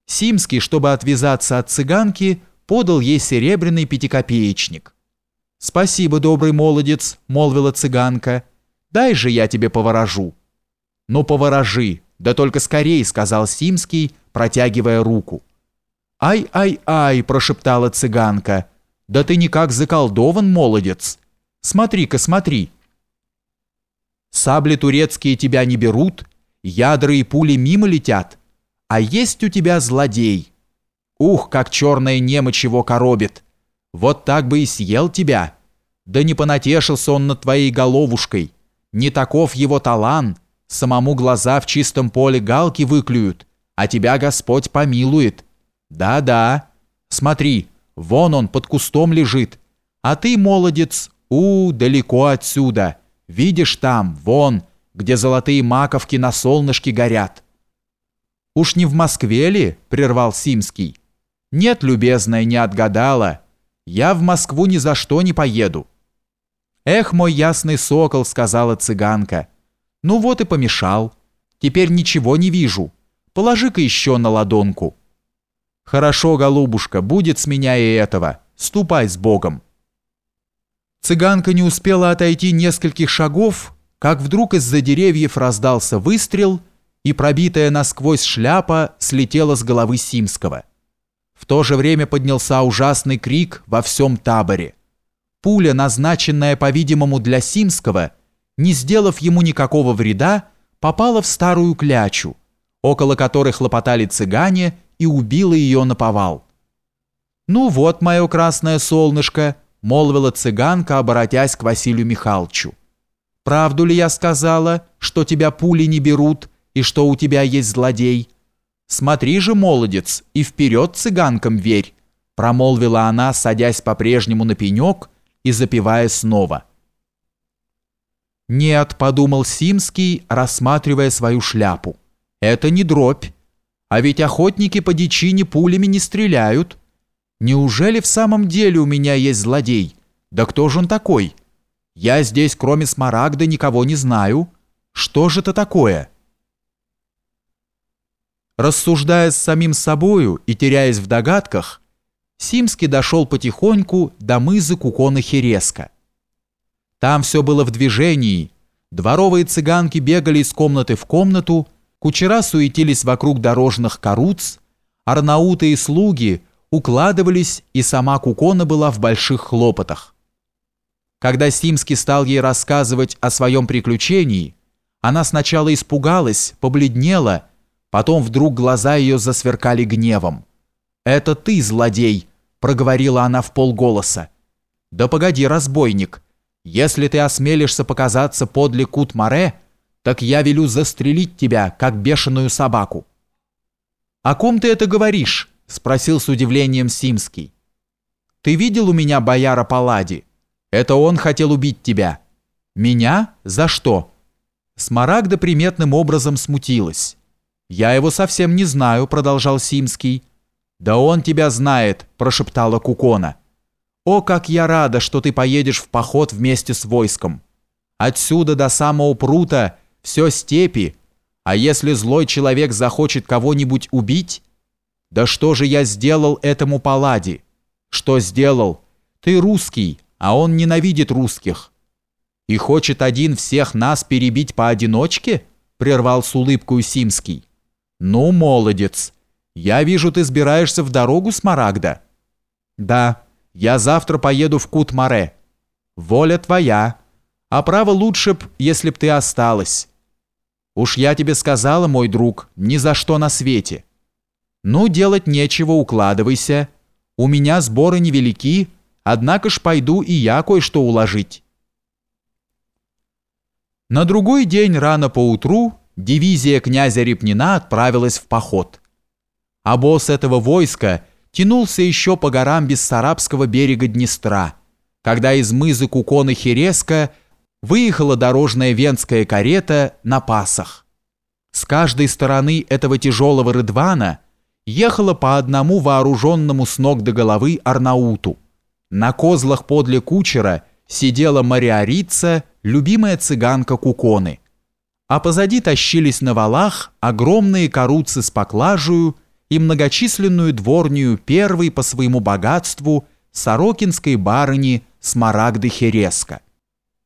Симский, чтобы отвязаться от цыганки, подал ей серебряный пятикопеечник. «Спасибо, добрый молодец», — молвила цыганка. «Дай же я тебе поворожу». «Ну, поворожи, да только скорей», — сказал Симский, протягивая руку. «Ай-ай-ай», — прошептала цыганка. «Да ты никак заколдован, молодец. Смотри-ка, смотри». «Сабли турецкие тебя не берут, ядра и пули мимо летят, а есть у тебя злодей. Ух, как черная немочь его коробит. Вот так бы и съел тебя. Да не понатешился он над твоей головушкой. Не таков его талант, самому глаза в чистом поле галки выклюют, а тебя Господь помилует. Да-да, смотри, вон он под кустом лежит, а ты, молодец, далеко отсюда. Видишь там, вон, где золотые маковки на солнышке горят». «Уж не в Москве ли?» – прервал Симский. «Нет, любезная, не отгадала. Я в Москву ни за что не поеду». «Эх, мой ясный сокол», – сказала цыганка. «Ну вот и помешал. Теперь ничего не вижу. Положи-ка еще на ладонку». «Хорошо, голубушка, будет с меня и этого. Ступай с Богом». Цыганка не успела отойти нескольких шагов, как вдруг из-за деревьев раздался выстрел, и пробитая насквозь шляпа слетела с головы Симского. В то же время поднялся ужасный крик во всем таборе. Пуля, назначенная, по-видимому, для Симского, не сделав ему никакого вреда, попала в старую клячу, около которой хлопотали цыгане, и убила ее наповал. «Ну вот, мое красное солнышко», — молвила цыганка, обратясь к Василию Михайловичу. «Правду ли я сказала, что тебя пули не берут и что у тебя есть злодей? Смотри же, молодец, и вперед цыганкам верь», — промолвила она, садясь по-прежнему на пенек и запевая снова. «Нет», — подумал Симский, рассматривая свою шляпу, — «это не дробь. А ведь охотники по дичине пулями не стреляют. Неужели в самом деле у меня есть злодей? Да кто же он такой? Я здесь, кроме Смарагда, никого не знаю. Что же это такое?» Рассуждая с самим собою и теряясь в догадках, Симский дошел потихоньку до мызы Кукона-Хереска. Там все было в движении. Дворовые цыганки бегали из комнаты в комнату, кучера суетились вокруг дорожных каруц, арнауты и слуги укладывались, и сама Кукона была в больших хлопотах. Когда Симский стал ей рассказывать о своем приключении, она сначала испугалась, побледнела, потом вдруг глаза ее засверкали гневом. «Это ты, злодей!» – проговорила она вполголоса. «Да погоди, разбойник! Если ты осмелишься показаться подле Кут-Море, так я велю застрелить тебя, как бешеную собаку». «О ком ты это говоришь?» – спросил с удивлением Симский. «Ты видел у меня бояра Паллади? Это он хотел убить тебя». «Меня? За что?» Смарагда приметным образом смутилась. «Я его совсем не знаю», – продолжал Симский. «Да он тебя знает», – прошептала Кукона. «О, как я рада, что ты поедешь в поход вместе с войском. Отсюда до самого прута все степи, а если злой человек захочет кого-нибудь убить? Да что же я сделал этому Паллади? Что сделал? Ты русский, а он ненавидит русских. И хочет один всех нас перебить поодиночке?» – прервал с улыбкой Симский. «Ну, молодец! Я вижу, ты сбираешься в дорогу, Смарагда?» «Да, я завтра поеду в Кут-Море. Воля твоя, а право лучше б, если б ты осталась. Уж я тебе сказала, мой друг, ни за что на свете. Ну, делать нечего, укладывайся. У меня сборы невелики, однако ж пойду и я кое-что уложить». На другой день рано поутру дивизия князя Репнина отправилась в поход. Обоз этого войска тянулся еще по горам Бессарабского берега Днестра, когда из мызы Кукона-Хереска выехала дорожная венская карета на пасах. С каждой стороны этого тяжелого рыдвана ехало по одному вооруженному с ног до головы арнауту. На козлах подле кучера сидела мариорица, любимая цыганка Куконы, а позади тащились на валах огромные каруцы с поклажею и многочисленную дворню первой по своему богатству сорокинской барыни Смарагды Хереско.